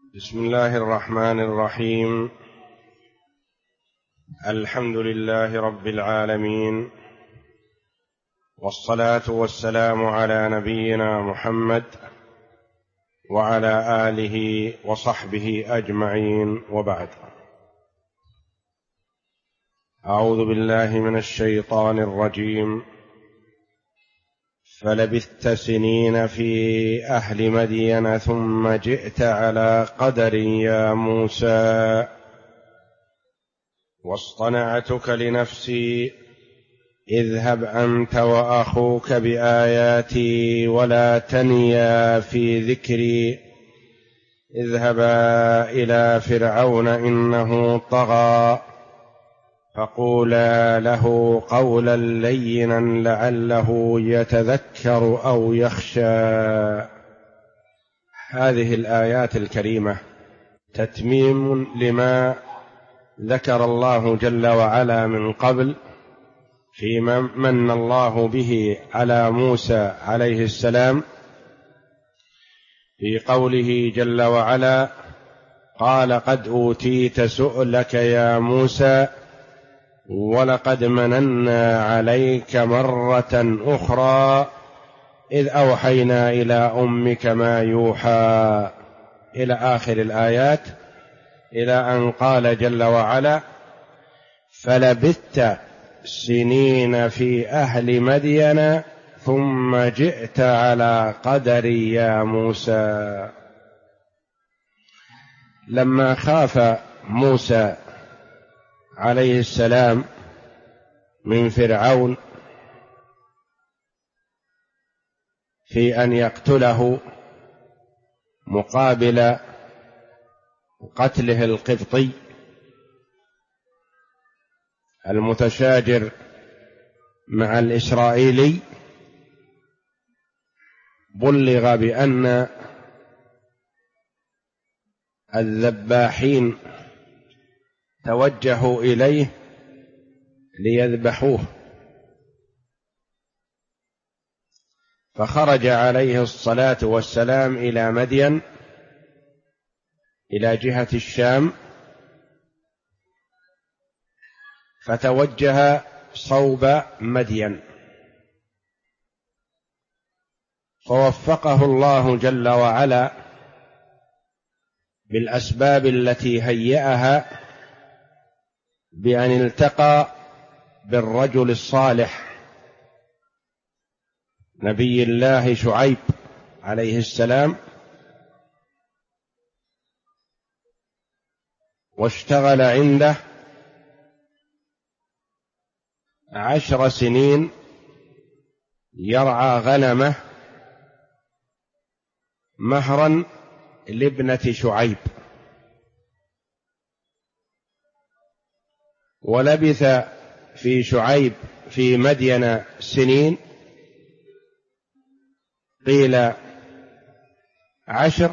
بسم الله الرحمن الرحيم. الحمد لله رب العالمين، والصلاة والسلام على نبينا محمد وعلى آله وصحبه أجمعين، وبعد. أعوذ بالله من الشيطان الرجيم. فلبثت سنين في أهل مدين ثم جئت على قدر يا موسى، واصطنعتك لنفسي، اذهب أنت وأخوك بآياتي ولا تنيا في ذكري، اذهبا إلى فرعون إنه طغى، فقولا له قولا لينا لعله يتذكر أو يخشى. هذه الآيات الكريمة تتميم لما ذكر الله جل وعلا من قبل فيما من الله به على موسى عليه السلام، في قوله جل وعلا: قال قد أوتيت سؤلك يا موسى ولقد مننا عليك مرة أخرى إذ أوحينا إلى أمك ما يوحى، إلى آخر الآيات، إلى أن قال جل وعلا: فلبثت سنين في أهل مدين ثم جئت على قدر يا موسى. لما خاف موسى عليه السلام من فرعون في أن يقتله مقابل قتله القبطي المتشاجر مع الإسرائيلي، بلغ بأن الذباحين توجهوا إليه ليذبحوه، فخرج عليه الصلاة والسلام إلى مدين إلى جهة الشام، فتوجه صوب مدين، فوفقه الله جل وعلا بالأسباب التي هيأها بأن التقى بالرجل الصالح نبي الله شعيب عليه السلام، واشتغل عنده 10 سنين يرعى غنمه مهرا لابنة شعيب، ولبث في شعيب في مدين سنين، قيل 10،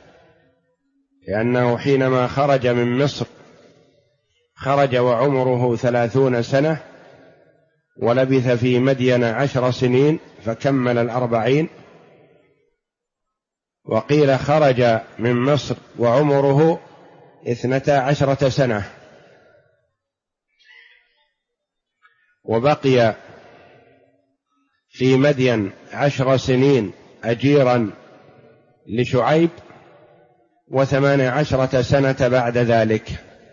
لأنه حينما خرج من مصر خرج وعمره 30 سنة، ولبث في مدين 10 سنين فكمل 40، وقيل خرج من مصر وعمره 12 سنة، وبقي في مدين 10 سنين أجيرا لشعيب، 18 سنة بعد ذلك،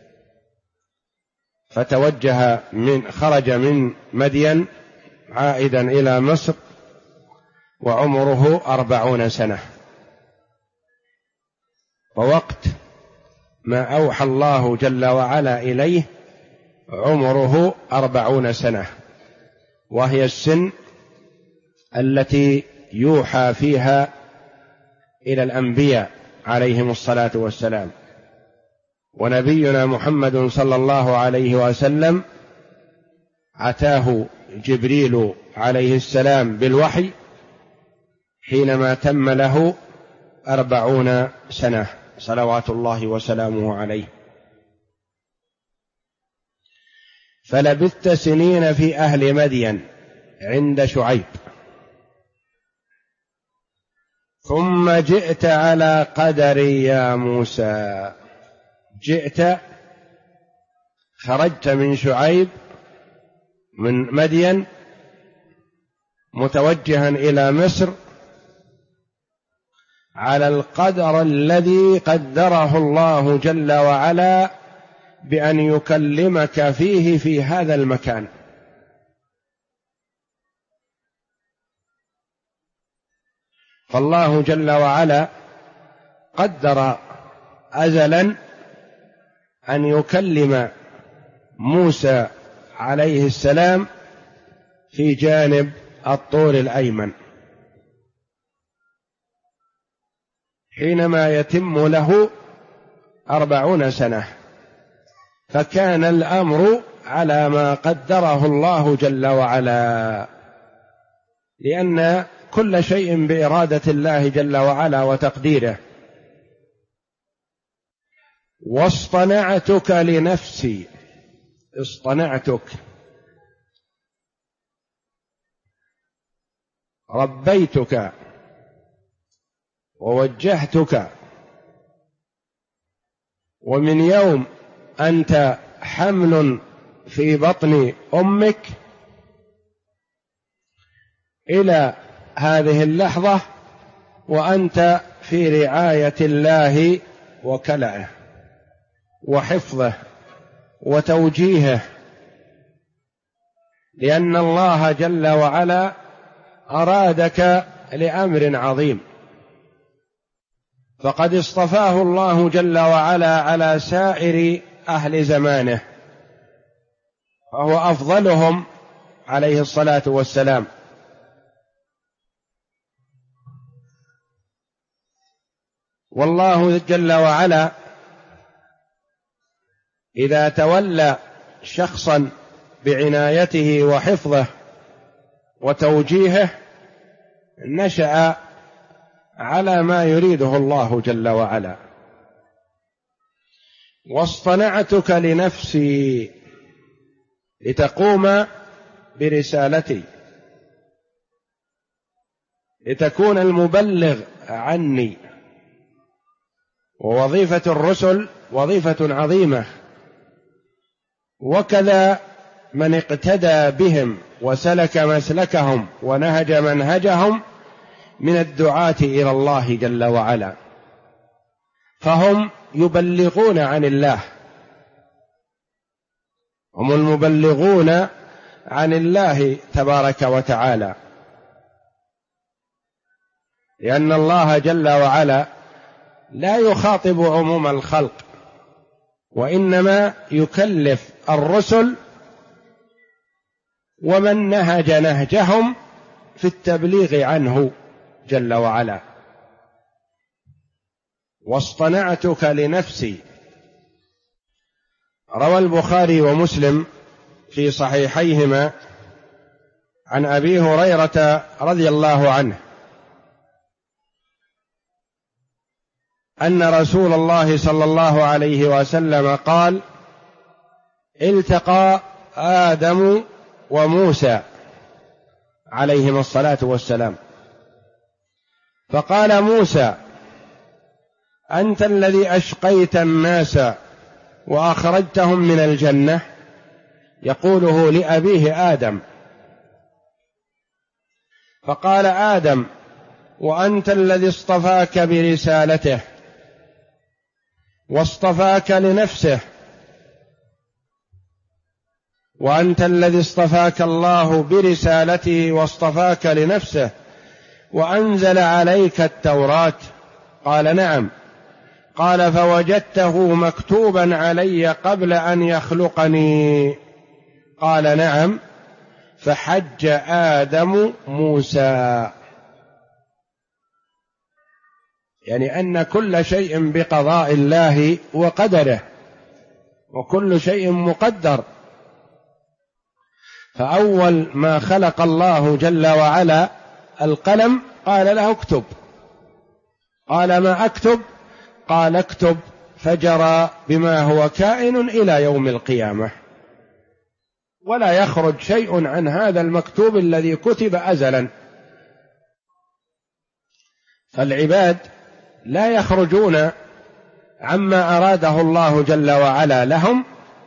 خرج من مدين عائدا إلى مصر وعمره 40 سنة، ووقت ما أوحى الله جل وعلا إليه عمره 40 سنة، وهي السن التي يوحى فيها إلى الأنبياء عليهم الصلاة والسلام. ونبينا محمد صلى الله عليه وسلم أتاه جبريل عليه السلام بالوحي حينما تم له 40 سنة صلوات الله وسلامه عليه. فلبثت سنين في أهل مدين عند شعيب، ثم جئت على قدري يا موسى. جئت، خرجت من شعيب من مدين متوجها إلى مصر على القدر الذي قدره الله جل وعلا بأن يكلمك فيه في هذا المكان. فالله جل وعلا قدر أزلا أن يكلم موسى عليه السلام في جانب الطور الأيمن حينما يتم له 40 سنة، فكان الأمر على ما قدره الله جل وعلا، لأن كل شيء بإرادة الله جل وعلا وتقديره. واصطنعتك لنفسي، اصطنعتك، ربيتك ووجهتك، ومن يوم أنت حمل في بطن أمك إلى هذه اللحظة وأنت في رعاية الله وكلأه وحفظه وتوجيهه، لأن الله جل وعلا أرادك لأمر عظيم، فقد اصطفاه الله جل وعلا على سائر أهل زمانه، فهو أفضلهم عليه الصلاة والسلام. والله جل وعلا إذا تولى شخصا بعنايته وحفظه وتوجيهه نشأ على ما يريده الله جل وعلا. واصطنعتك لنفسي لتقوم برسالتي، لتكون المبلغ عني. ووظيفة الرسل وظيفة عظيمة، وكذا من اقتدى بهم وسلك مسلكهم ونهج منهجهم من الدعاة إلى الله جل وعلا، فهم يبلغون عن الله، هم المبلغون عن الله تبارك وتعالى، لأن الله جل وعلا لا يخاطب عموم الخلق، وإنما يكلف الرسل ومن نهج نهجهم في التبليغ عنه جل وعلا. واصطنعتك لنفسي. روى البخاري ومسلم في صحيحيهما عن أبي هريرة رضي الله عنه أن رسول الله صلى الله عليه وسلم قال: التقى آدم وموسى عليهما الصلاة والسلام، فقال موسى: أنت الذي أشقيت الناس وأخرجتهم من الجنة، يقوله لأبيه آدم. فقال آدم: وأنت الذي اصطفاك برسالته واصطفاك لنفسه، وأنت الذي اصطفاك الله برسالته واصطفاك لنفسه وأنزل عليك التوراة. قال: نعم. قال: فوجدته مكتوبا علي قبل أن يخلقني. قال: نعم. فحج آدم موسى، يعني أن كل شيء بقضاء الله وقدره، وكل شيء مقدر. فأول ما خلق الله جل وعلا القلم قال له اكتب. قال: ما أكتب؟ قال: اكتب، فجرى بما هو كائن إلى يوم القيامة، ولا يخرج شيء عن هذا المكتوب الذي كتب أزلا. فالعباد لا يخرجون عما أراده الله جل وعلا لهم،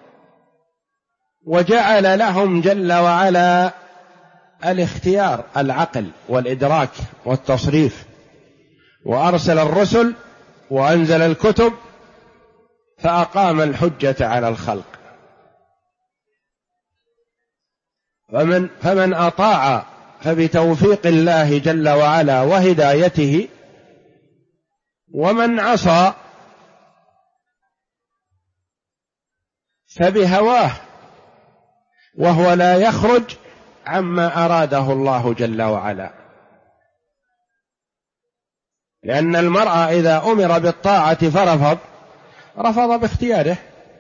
وجعل لهم جل وعلا الاختيار، العقل والإدراك والتصريف، وأرسل الرسل وأنزل الكتب فأقام الحجة على الخلق. فمن أطاع فبتوفيق الله جل وعلا وهدايته، ومن عصى فبهواه، وهو لا يخرج عما أراده الله جل وعلا. لأن المرء إذا أمر بالطاعة رفض باختياره،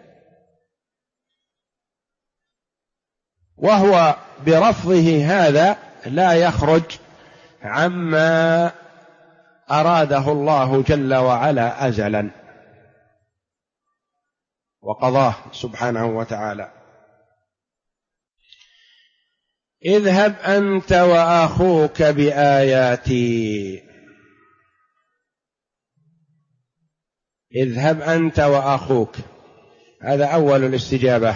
وهو برفضه هذا لا يخرج عما أراده الله جل وعلا أزلا وقضاه سبحانه وتعالى. اذهب أنت وأخوك بآياتي، اذهب أنت وأخوك، هذا أول الاستجابة.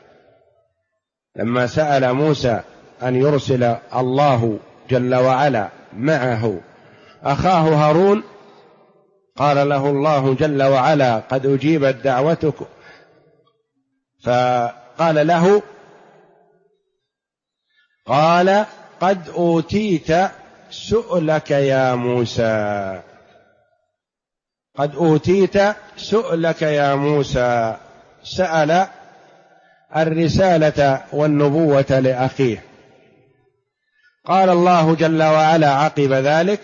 لما سأل موسى أن يرسل الله جل وعلا معه أخاه هارون، قال له الله جل وعلا قد أجيبت دعوتك، فقال له قال قد أوتيت سؤلك يا موسى، قد أوتيت سؤلك يا موسى، سأل الرسالة والنبوة لأخيه. قال الله جل وعلا عقب ذلك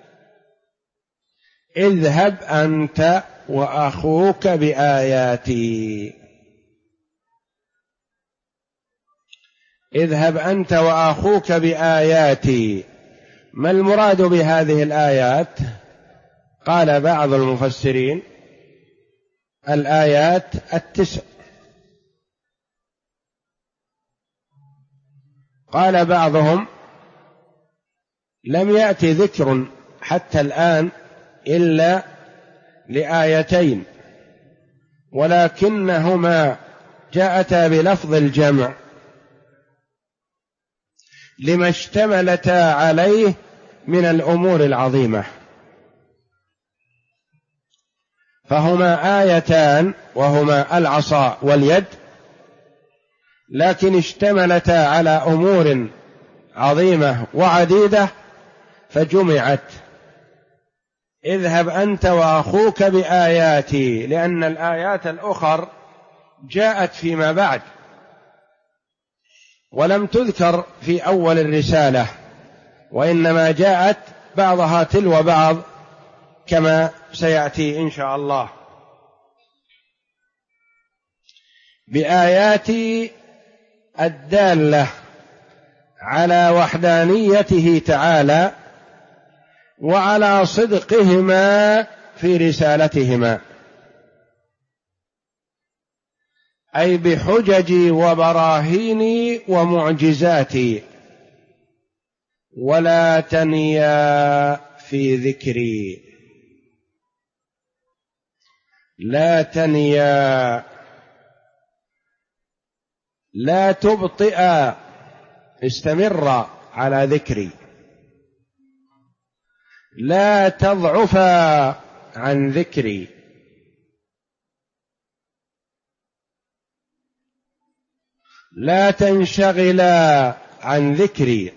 اذهب أنت وأخوك بآياتي، اذهب أنت وأخوك بآياتي. ما المراد بهذه الآيات؟ قال بعض المفسرين الآيات 9، قال بعضهم لم يأتي ذكر حتى الآن إلا لآيتين، ولكنهما جاءتا بلفظ الجمع لما اشتملتا عليه من الأمور العظيمة، فهما آيتان وهما العصا واليد، لكن اشتملتا على أمور عظيمة وعديدة فجمعت. اذهب أنت وأخوك بآياتي، لأن الآيات الأخر جاءت فيما بعد ولم تذكر في أول الرسالة، وإنما جاءت بعضها تلو بعض كما سيأتي إن شاء الله. بآياتي الدالة على وحدانيته تعالى وعلى صدقهما في رسالتهما، أي بحججي وبراهيني ومعجزاتي، ولا تنيا في ذكري، لا تنيا، لا تبطئ، استمر على ذكري، لا تضعف عن ذكري، لا تنشغل عن ذكري،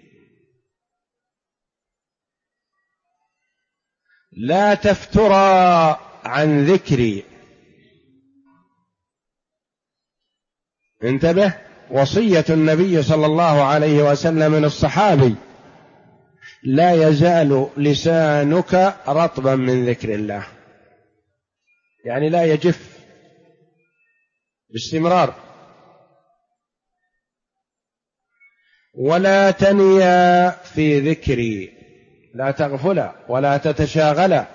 لا تفترى عن ذكري. انتبه، وصية النبي صلى الله عليه وسلم للصحابي: لا يزال لسانك رطبا من ذكر الله، يعني لا يجف، باستمرار. ولا تنيا في ذكري، لا تغفل ولا تتشاغل،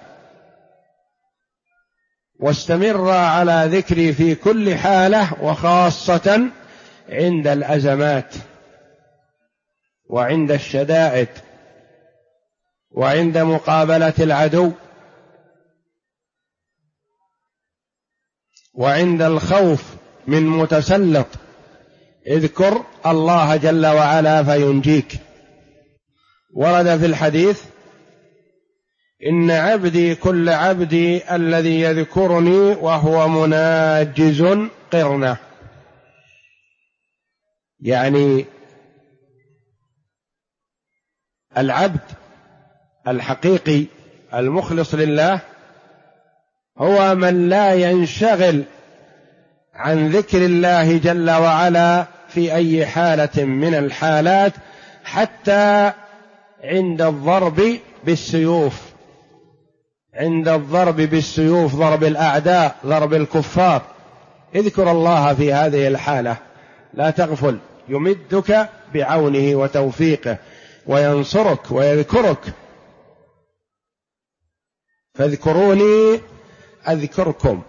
واستمر على ذكري في كل حالة، وخاصة عند الأزمات وعند الشدائد. وعند مقابلة العدو، وعند الخوف من متسلط اذكر الله جل وعلا فينجيك. ورد في الحديث: إن عبدي كل عبدي الذي يذكرني وهو مناجز قرنه، يعني العبد الحقيقي المخلص لله هو من لا ينشغل عن ذكر الله جل وعلا في أي حالة من الحالات، حتى عند الضرب بالسيوف، عند الضرب بالسيوف، ضرب الأعداء، ضرب الكفار، اذكر الله في هذه الحالة، لا تغفل، يمدك بعونه وتوفيقه وينصرك ويذكرك. فاذكروني أذكركم.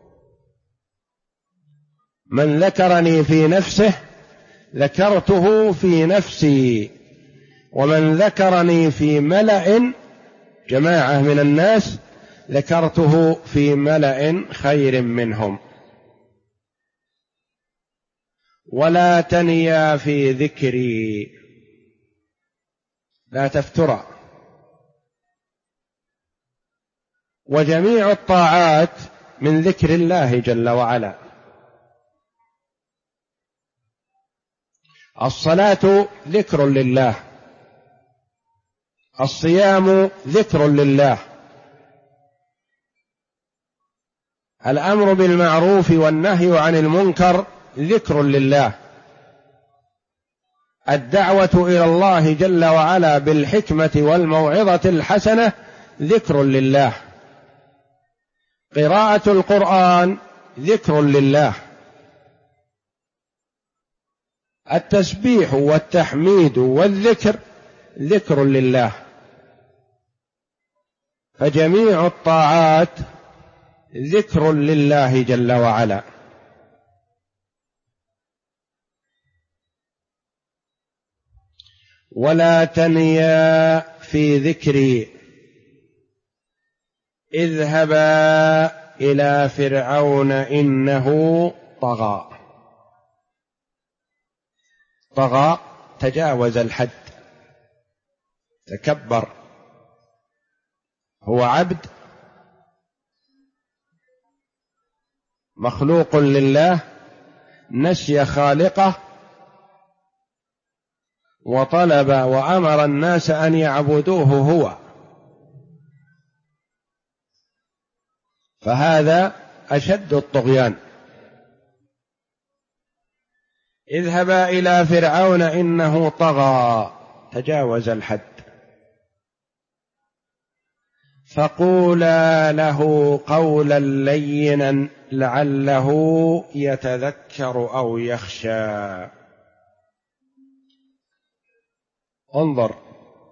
من ذكرني في نفسه ذكرته في نفسي، ومن ذكرني في ملأ، جماعة من الناس، ذكرته في ملأ خير منهم. ولا تنيا في ذكري، لا تفترى. وجميع الطاعات من ذكر الله جل وعلا. الصلاة ذكر لله، الصيام ذكر لله، الأمر بالمعروف والنهي عن المنكر ذكر لله، الدعوة إلى الله جل وعلا بالحكمة والموعظة الحسنة ذكر لله، قراءة القرآن ذكر لله، التسبيح والتحميد والذكر ذكر لله. فجميع الطاعات ذكر لله جل وعلا. ولا تنيا في ذكري اذهبا إلى فرعون إنه طغى. طغى تجاوز الحد، تكبر، هو عبد مخلوق لله، نسي خالقه وطلب وأمر الناس أن يعبدوه هو، فهذا أشد الطغيان. اذهبا إلى فرعون إنه طغى، تجاوز الحد، فقولا له قولا لينا لعله يتذكر أو يخشى. انظر،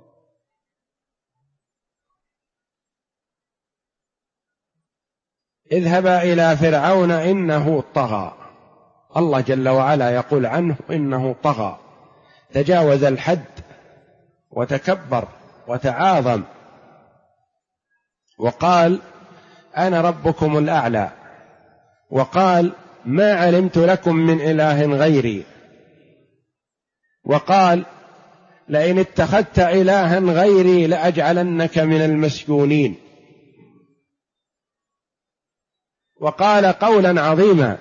اذهبا إلى فرعون إنه طغى، الله جل وعلا يقول عنه إنه طغى، تجاوز الحد وتكبر وتعاظم، وقال أنا ربكم الأعلى، وقال ما علمت لكم من إله غيري، وقال لئن اتخذت إلها غيري لأجعلنك من المسجونين، وقال قولا عظيما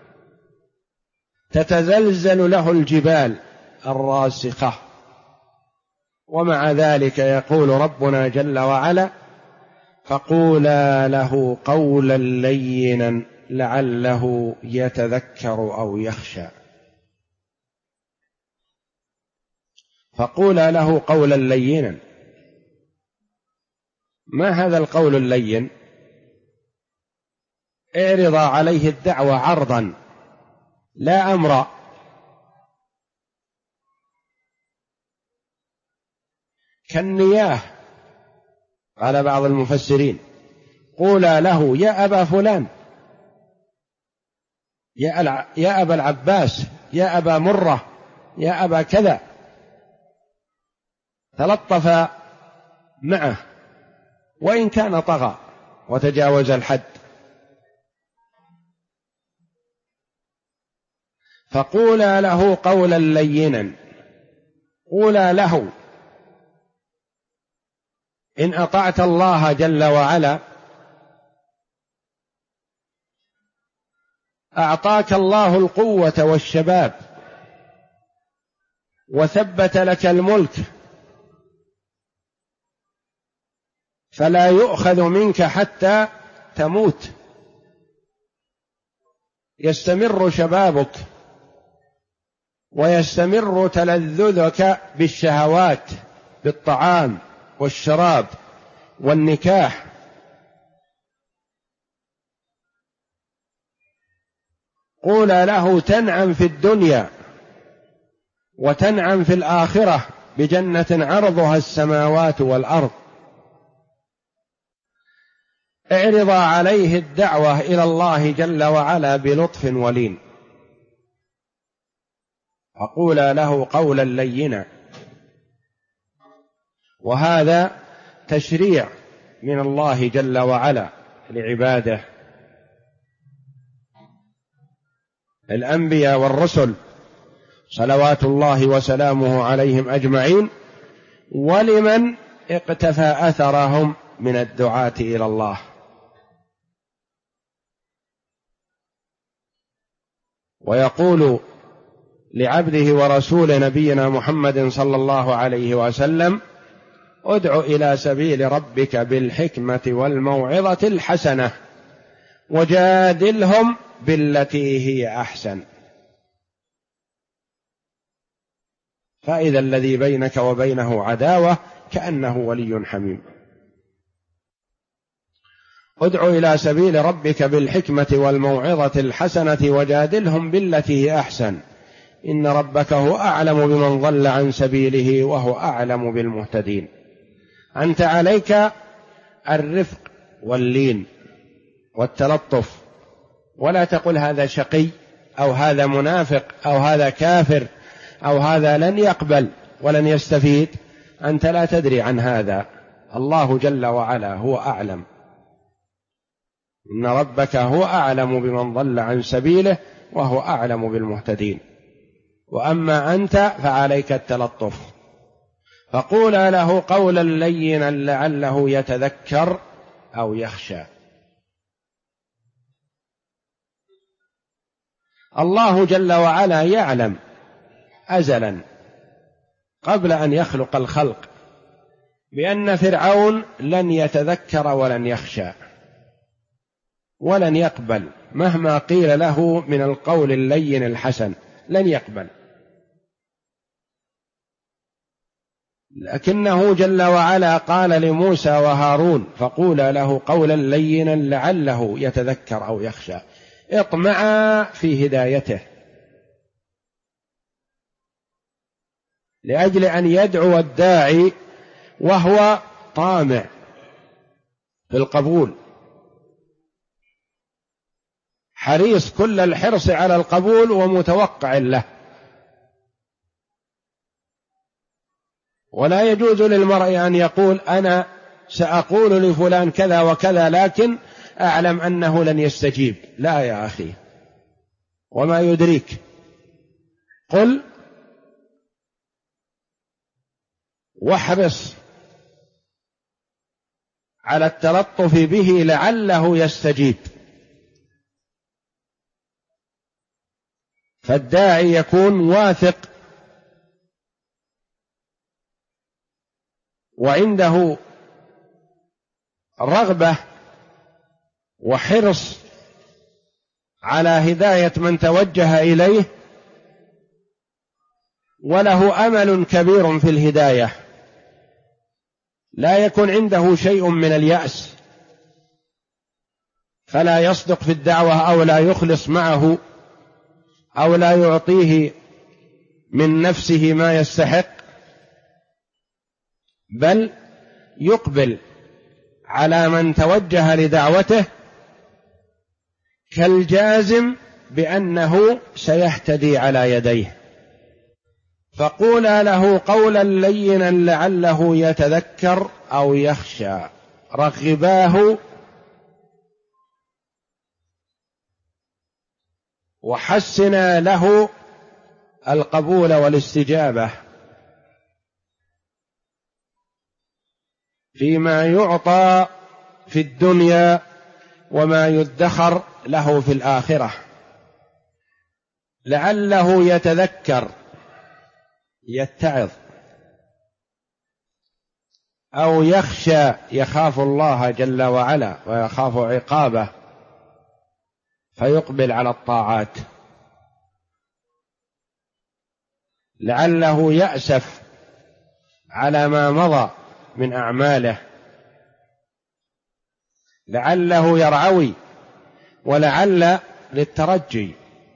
تتزلزل له الجبال الراسخة. ومع ذلك يقول ربنا جل وعلا فقولا له قولا لينا لعله يتذكر أو يخشى. فقولا له قولا لينا، ما هذا القول اللين؟ اعرض عليه الدعوة عرضا لا أمر. كالنياه، قال بعض المفسرين قولا له يا أبا فلان، يا أبا العباس، يا أبا مرة، يا أبا كذا. تلطف معه وإن كان طغى وتجاوز الحد. فقولا له قولا لينا، قولا له إن أطعت الله جل وعلا أعطاك الله القوة والشباب وثبت لك الملك، فلا يؤخذ منك حتى تموت، يستمر شبابك ويستمر تلذذك بالشهوات، بالطعام والشراب والنكاح. قول له تنعم في الدنيا وتنعم في الآخرة بجنة عرضها السماوات والأرض. اعرض عليه الدعوة إلى الله جل وعلا بلطف ولين، وقولا له قولا لينا. وهذا تشريع من الله جل وعلا لعباده الأنبياء والرسل صلوات الله وسلامه عليهم أجمعين، ولمن اقتفى أثرهم من الدعاة إلى الله. ويقول لعبده ورسول نبينا محمد صلى الله عليه وسلم: ادع إلى سبيل ربك بالحكمة والموعظة الحسنة وجادلهم بالتي هي أحسن. فإذا الذي بينك وبينه عداوة كأنه ولي حميم. ادع إلى سبيل ربك بالحكمة والموعظة الحسنة وجادلهم بالتي هي أحسن إن ربك هو أعلم بمن ضل عن سبيله وهو أعلم بالمهتدين. أنت عليك الرفق واللين والتلطف، ولا تقل هذا شقي أو هذا منافق أو هذا كافر أو هذا لن يقبل ولن يستفيد. أنت لا تدري عن هذا، الله جل وعلا هو أعلم. إن ربك هو أعلم بمن ضل عن سبيله وهو أعلم بالمهتدين. وأما أنت فعليك التلطف. فقولا له قولا لينا لعله يتذكر أو يخشى. الله جل وعلا يعلم أزلا قبل أن يخلق الخلق بأن فرعون لن يتذكر ولن يخشى ولن يقبل مهما قيل له من القول اللين الحسن، لن يقبل. لكنه جل وعلا قال لموسى وهارون: فقولا له قولا لينا لعله يتذكر أو يخشى، اطمعا في هدايته، لأجل أن يدعو الداعي وهو طامع في القبول، حريص كل الحرص على القبول ومتوقع له. ولا يجوز للمرء أن يقول أنا سأقول لفلان كذا وكذا لكن أعلم أنه لن يستجيب. لا يا أخي، وما يدريك؟ قل واحرص على التلطف به لعله يستجيب. فالداعي يكون واثق وعنده رغبة وحرص على هداية من توجه إليه، وله أمل كبير في الهداية، لا يكون عنده شيء من اليأس، فلا يصدق في الدعوة أو لا يخلص معه أو لا يعطيه من نفسه ما يستحق، بل يقبل على من توجه لدعوته كالجازم بأنه سيهتدي على يديه. فقولا له قولا لينا لعله يتذكر أو يخشى، رغباه وحسنا له القبول والاستجابة فيما يعطى في الدنيا وما يدخر له في الآخرة، لعله يتذكر يتعظ، أو يخشى يخاف الله جل وعلا ويخاف عقابه فيقبل على الطاعات، لعله يأسف على ما مضى من أعماله، لعله يرعوي، ولعل للترجي.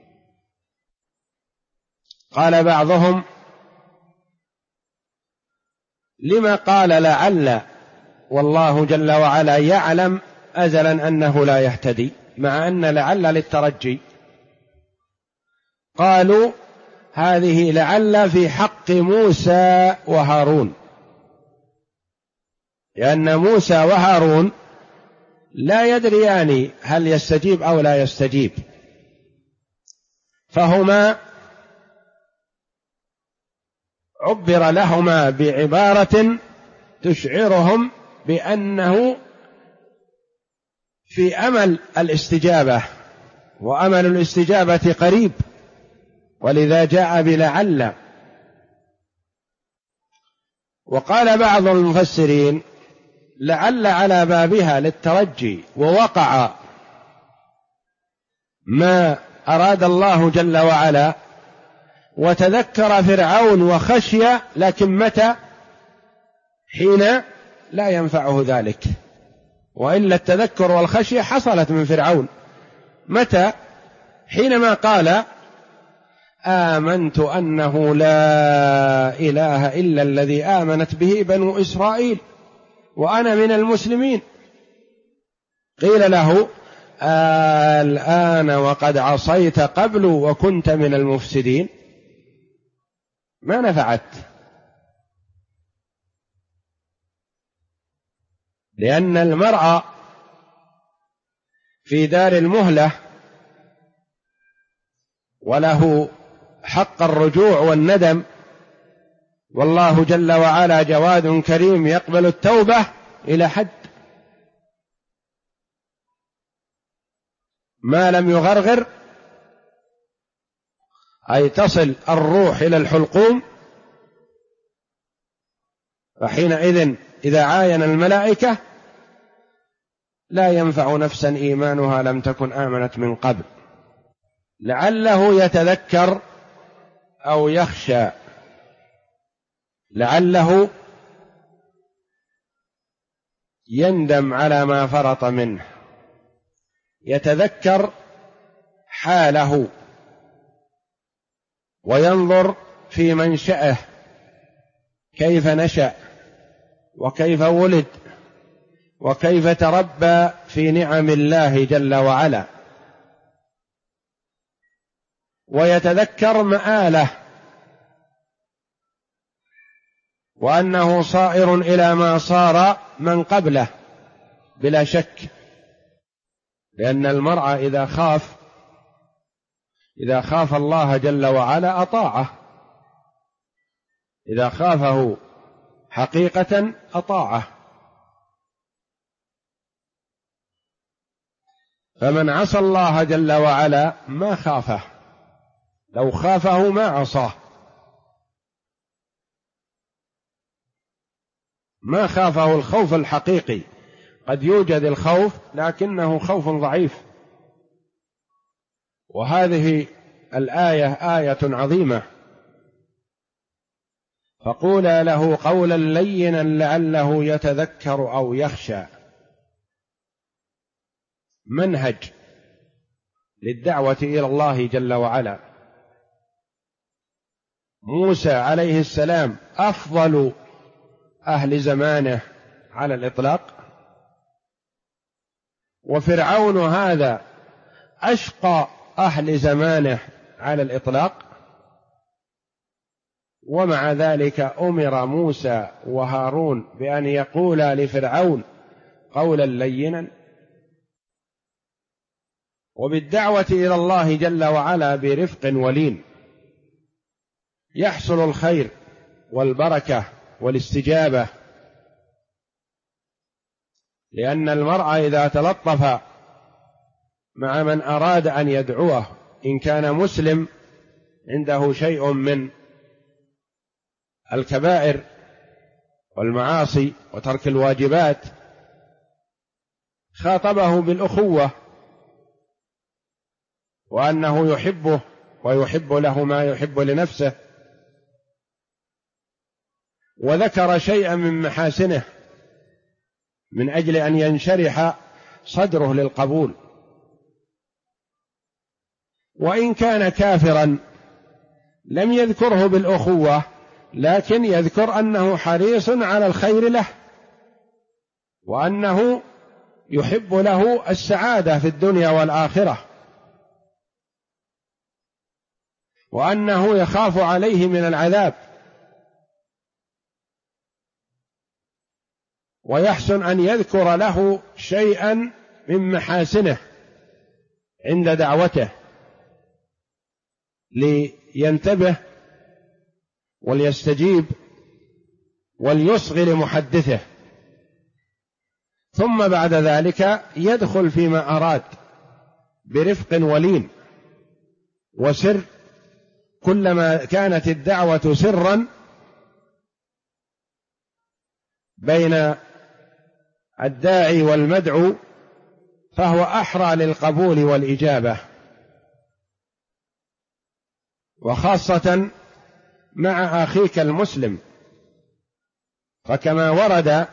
قال بعضهم: لما قال لعل والله جل وعلا يعلم أزلا أنه لا يهتدي، مع أن لعل للترجي؟ قالوا: هذه لعل في حق موسى وهارون، لأن موسى وهارون لا يدريان هل يستجيب أو لا يستجيب، فهما عبر لهما بعبارة تشعرهم بأنه في أمل الاستجابة، وأمل الاستجابة قريب، ولذا جاء بلعل. وقال بعض المفسرين: لعل على بابها للترجي، ووقع ما أراد الله جل وعلا، وتذكر فرعون وخشي، لكن متى؟ حين لا ينفعه ذلك، وإلا التذكر والخشية حصلت من فرعون. متى؟ حينما قال: آمنت أنه لا إله إلا الذي آمنت به بنو إسرائيل وأنا من المسلمين. قيل له: الآن وقد عصيت قبل وكنت من المفسدين. ما نفعت، لأن المرء في دار المهلة وله حق الرجوع والندم، والله جل وعلا جواد كريم يقبل التوبة إلى حد ما لم يغرغر، أي تصل الروح إلى الحلقوم، فحينئذ إذا عاين الملائكة لا ينفع نفسا إيمانها لم تكن آمنت من قبل. لعله يتذكر أو يخشى، لعله يندم على ما فرط منه، يتذكر حاله وينظر في منشأه كيف نشأ وكيف ولد وكيف تربى في نعم الله جل وعلا، ويتذكر مآله وأنه صائر إلى ما صار من قبله بلا شك، لأن المرء إذا خاف الله جل وعلا أطاعه، إذا خافه حقيقة أطاعه. فمن عصى الله جل وعلا ما خافه، لو خافه ما عصاه، ما خافه الخوف الحقيقي. قد يوجد الخوف لكنه خوف ضعيف، وهذه الآية آية عظيمة. فقولا له قولا لينا لعله يتذكر أو يخشى، منهج للدعوة إلى الله جل وعلا. موسى عليه السلام أفضل أهل زمانه على الإطلاق، وفرعون هذا أشقى أهل زمانه على الإطلاق، ومع ذلك أمر موسى وهارون بأن يقولا لفرعون قولا لينا. وبالدعوة إلى الله جل وعلا برفق ولين يحصل الخير والبركة والاستجابة، لأن المرء إذا تلطف مع من أراد أن يدعوه إن كان مسلم عنده شيء من الكبائر والمعاصي وترك الواجبات، خاطبه بالأخوة وأنه يحبه ويحب له ما يحب لنفسه، وذكر شيئا من محاسنه من أجل أن ينشرح صدره للقبول. وإن كان كافرا لم يذكره بالأخوة، لكن يذكر أنه حريص على الخير له، وأنه يحب له السعادة في الدنيا والآخرة، وأنه يخاف عليه من العذاب، ويحسن أن يذكر له شيئا من محاسنه عند دعوته لينتبه وليستجيب وليصغي لمحدثه، ثم بعد ذلك يدخل فيما أراد برفق ولين وسر. كلما كانت الدعوة سرا بين الداعي والمدعو فهو أحرى للقبول والإجابة، وخاصة مع أخيك المسلم. فكما ورد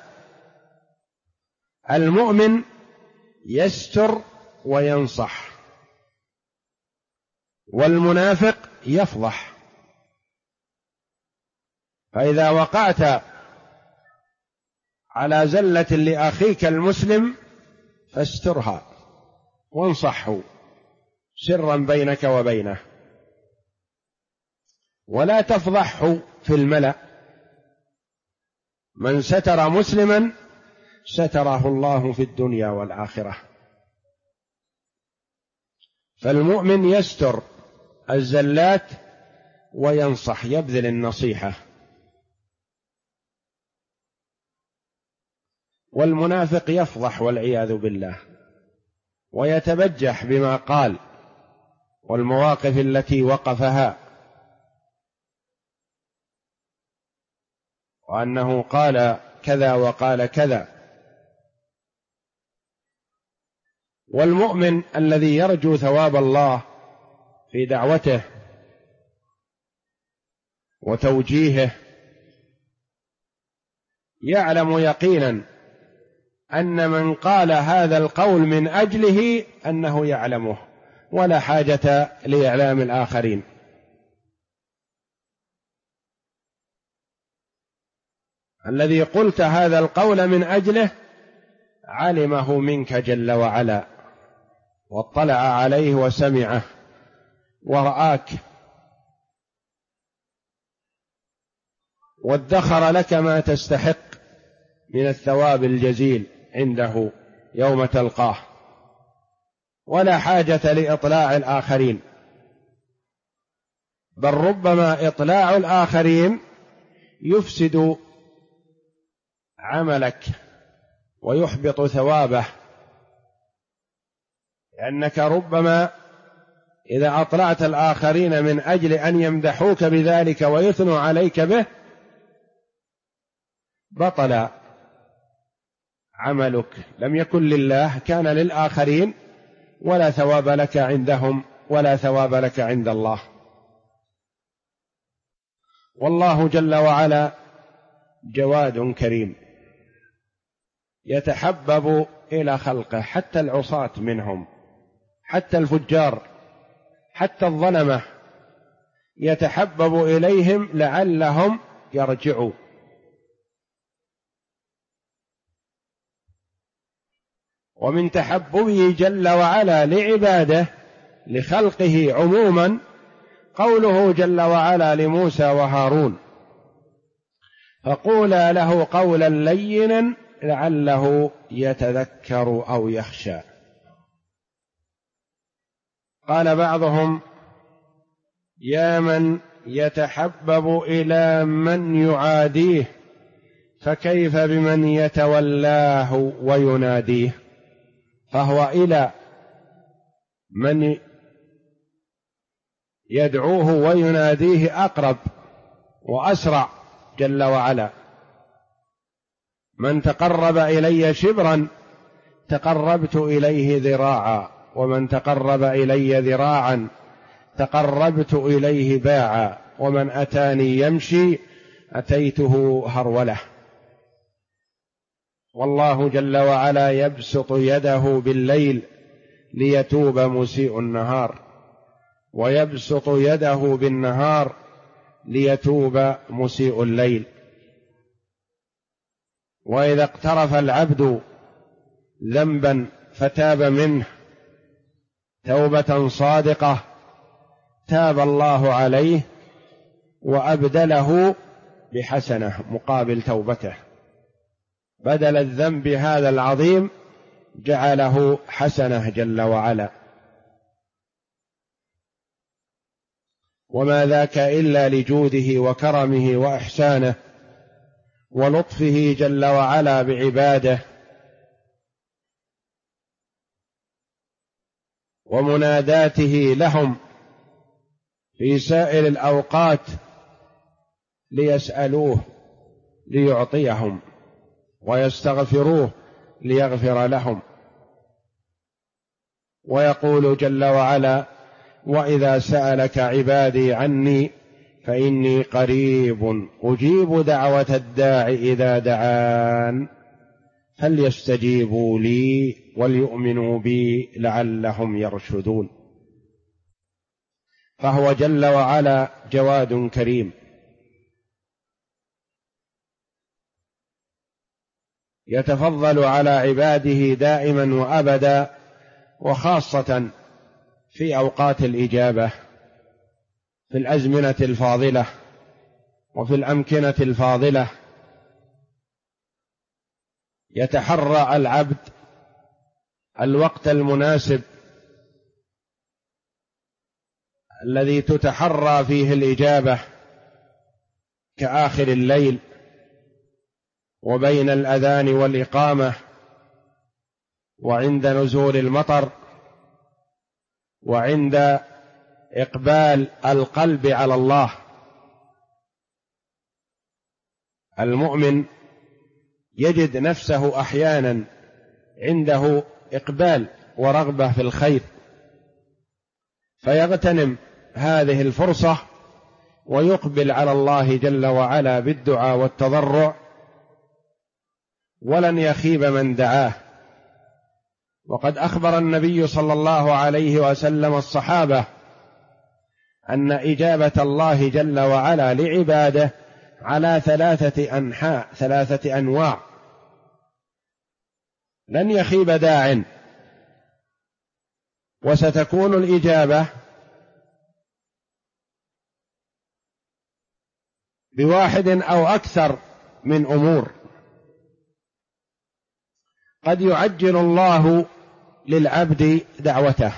المؤمن يستر وينصح، والمنافق يفضح. فإذا وقعت على زلة لأخيك المسلم فاسترها وانصحه سرا بينك وبينه، ولا تفضحه في الملأ. من ستر مسلما ستره الله في الدنيا والآخرة. فالمؤمن يستر الزلات وينصح، يبذل النصيحة. والمنافق يفضح والعياذ بالله، ويتبجح بما قال والمواقف التي وقفها، وأنه قال كذا وقال كذا. والمؤمن الذي يرجو ثواب الله في دعوته وتوجيهه يعلم يقينا أن من قال هذا القول من أجله أنه يعلمه، ولا حاجة لإعلام الآخرين. الذي قلت هذا القول من أجله علمه منك جل وعلا، واطلع عليه وسمعه ورآك، وادخر لك ما تستحق من الثواب الجزيل عنده يوم تلقاه، ولا حاجة لإطلاع الآخرين. بل ربما إطلاع الآخرين يفسد عملك ويحبط ثوابه، لأنك ربما إذا أطلعت الآخرين من أجل أن يمدحوك بذلك ويثنوا عليك به بطل عملك، لم يكن لله، كان للآخرين، ولا ثواب لك عندهم ولا ثواب لك عند الله. والله جل وعلا جواد كريم يتحبب إلى خلقه، حتى العصاة منهم، حتى الفجار، حتى الظلمة يتحبب إليهم لعلهم يرجعوا. ومن تحببه جل وعلا لعباده لخلقه عموما قوله جل وعلا لموسى وهارون: فقولا له قولا لينا لعله يتذكر أو يخشى. قال بعضهم: يا من يتحبب إلى من يعاديه، فكيف بمن يتولاه ويناديه؟ فهو إلى من يدعوه ويناديه أقرب وأسرع جل وعلا. من تقرب إلي شبرا تقربت إليه ذراعا، ومن تقرب إلي ذراعا تقربت إليه باعا، ومن أتاني يمشي أتيته هرولة. والله جل وعلا يبسط يده بالليل ليتوب مسيء النهار، ويبسط يده بالنهار ليتوب مسيء الليل. وإذا اقترف العبد ذنبا فتاب منه توبة صادقة تاب الله عليه وأبدله بحسنة مقابل توبته، بدل الذنب هذا العظيم جعله حسنة جل وعلا. وما ذاك إلا لجوده وكرمه وإحسانه ولطفه جل وعلا بعباده، ومناداته لهم في سائر الأوقات ليسألوه ليعطيهم، ويستغفروه ليغفر لهم. ويقول جل وعلا: وإذا سألك عبادي عني فإني قريب أجيب دعوة الداع إذا دعان فليستجيبوا لي وليؤمنوا بي لعلهم يرشدون. فهو جل وعلا جواد كريم، يتفضل على عباده دائما وأبدا، وخاصة في أوقات الإجابة، في الأزمنة الفاضلة وفي الأمكنة الفاضلة. يتحرى العبد الوقت المناسب الذي تتحرى فيه الإجابة، كآخر الليل وبين الأذان والإقامة وعند نزول المطر وعند إقبال القلب على الله. المؤمن يجد نفسه أحيانا عنده إقبال ورغبة في الخير، فيغتنم هذه الفرصة ويقبل على الله جل وعلا بالدعاء والتضرع، ولن يخيب من دعاه. وقد أخبر النبي صلى الله عليه وسلم الصحابة أن إجابة الله جل وعلا لعباده على 3 أنحاء، 3 أنواع. لن يخيب داع، وستكون الإجابة بواحد أو أكثر من أمور. قد يعجل الله للعبد دعوته،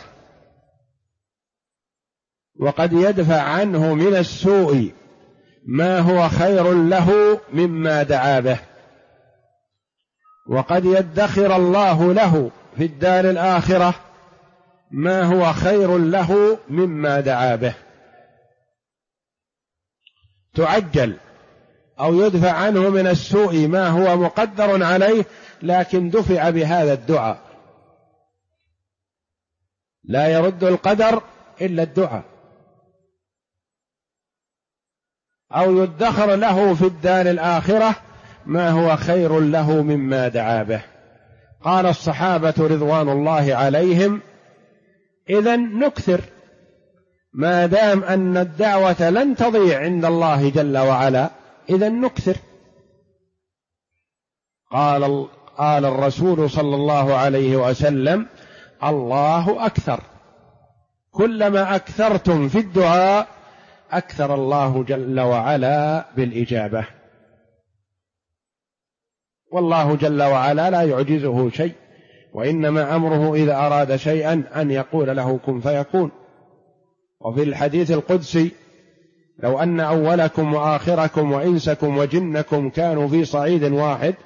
وقد يدفع عنه من السوء ما هو خير له مما دعا به، وقد يدخر الله له في الدار الآخرة ما هو خير له مما دعا به. تعجل أو يدفع عنه من السوء ما هو مقدر عليه، لكن دفع بهذا الدعاء. لا يرد القدر إلا الدعاء. أو يدخر له في الدار الآخرة ما هو خير له مما دعا به. قال الصحابة رضوان الله عليهم: إذن نكثر، ما دام أن الدعوة لن تضيع عند الله جل وعلا، إذن نكثر. قال الرسول صلى الله عليه وسلم: الله أكثر. كلما أكثرتم في الدعاء أكثر الله جل وعلا بالإجابة. والله جل وعلا لا يعجزه شيء، وإنما أمره إذا أراد شيئا أن يقول له كن فيكون. وفي الحديث القدسي: لو أن أولكم وآخركم وإنسكم وجنكم كانوا في صعيد واحد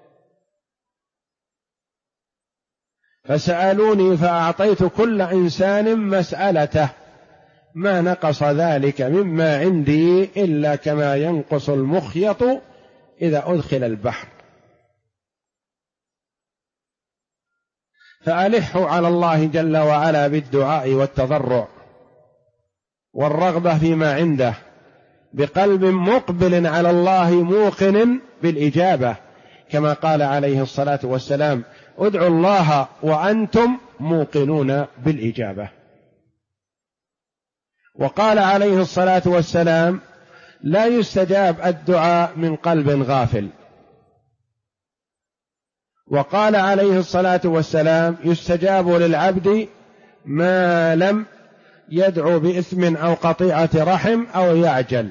فسألوني فأعطيت كل إنسان مسألته ما نقص ذلك مما عندي إلا كما ينقص المخيط إذا أدخل البحر. فألحوا على الله جل وعلا بالدعاء والتضرع والرغبة فيما عنده بقلب مقبل على الله موقن بالإجابة، كما قال عليه الصلاة والسلام: ادعوا الله وأنتم موقنون بالإجابة. وقال عليه الصلاة والسلام: لا يستجاب الدعاء من قلب غافل. وقال عليه الصلاة والسلام: يستجاب للعبد ما لم يدعو بإثم أو قطيعة رحم أو يعجل.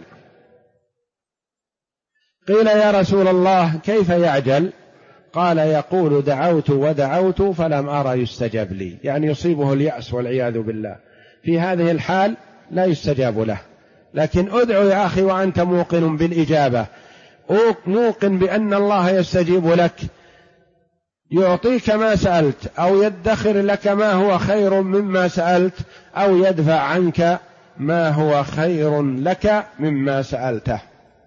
قيل: يا رسول الله كيف يعجل؟ قال: يقول دعوت ودعوت فلم أرى يستجاب لي، يعني يصيبه اليأس والعياذ بالله. في هذه الحال لا يستجاب له. لكن ادعو يا أخي وأنت موقن بالإجابة، موقن بأن الله يستجيب لك، يعطيك ما سألت أو يدخر لك ما هو خير مما سألت أو يدفع عنك ما هو خير لك مما سألته.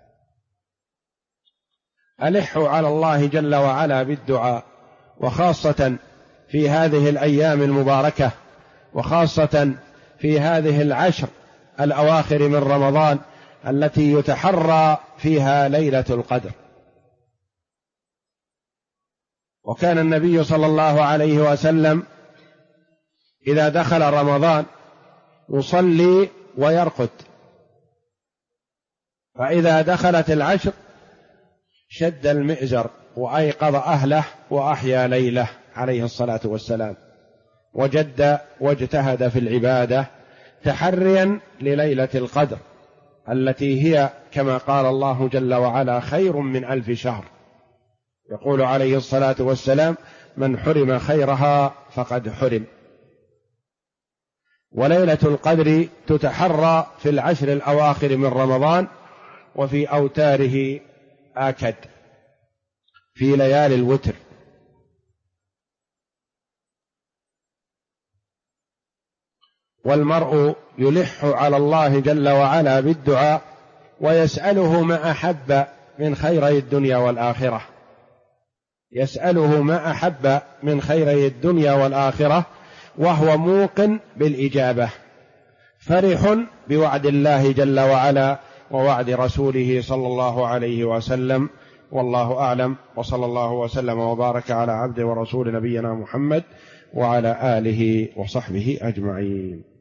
ألحوا على الله جل وعلا بالدعاء، وخاصة في هذه الأيام المباركة، وخاصة في هذه العشر الأواخر من رمضان التي يتحرى فيها ليلة القدر. وكان النبي صلى الله عليه وسلم إذا دخل رمضان يصلي ويرقد، فإذا دخلت العشر شد المئزر وأيقظ أهله وأحيا ليله عليه الصلاة والسلام، وجد واجتهد في العبادة تحريا لليلة القدر التي هي كما قال الله جل وعلا خير من 1000 شهر. يقول عليه الصلاة والسلام: من حرم خيرها فقد حرم. وليلة القدر تتحرى في العشر الأواخر من رمضان وفي أوتاره آكد في ليالي الوتر. والمرء يلح على الله جل وعلا بالدعاء ويسأله ما أحب من خيري الدنيا والآخرة، يسأله ما أحب من خيري الدنيا والآخرة وهو موقن بالإجابة، فرح بوعد الله جل وعلا ووعد رسوله صلى الله عليه وسلم. والله أعلم، وصلى الله وسلم وبارك على عبد ورسول نبينا محمد وعلى آله وصحبه أجمعين.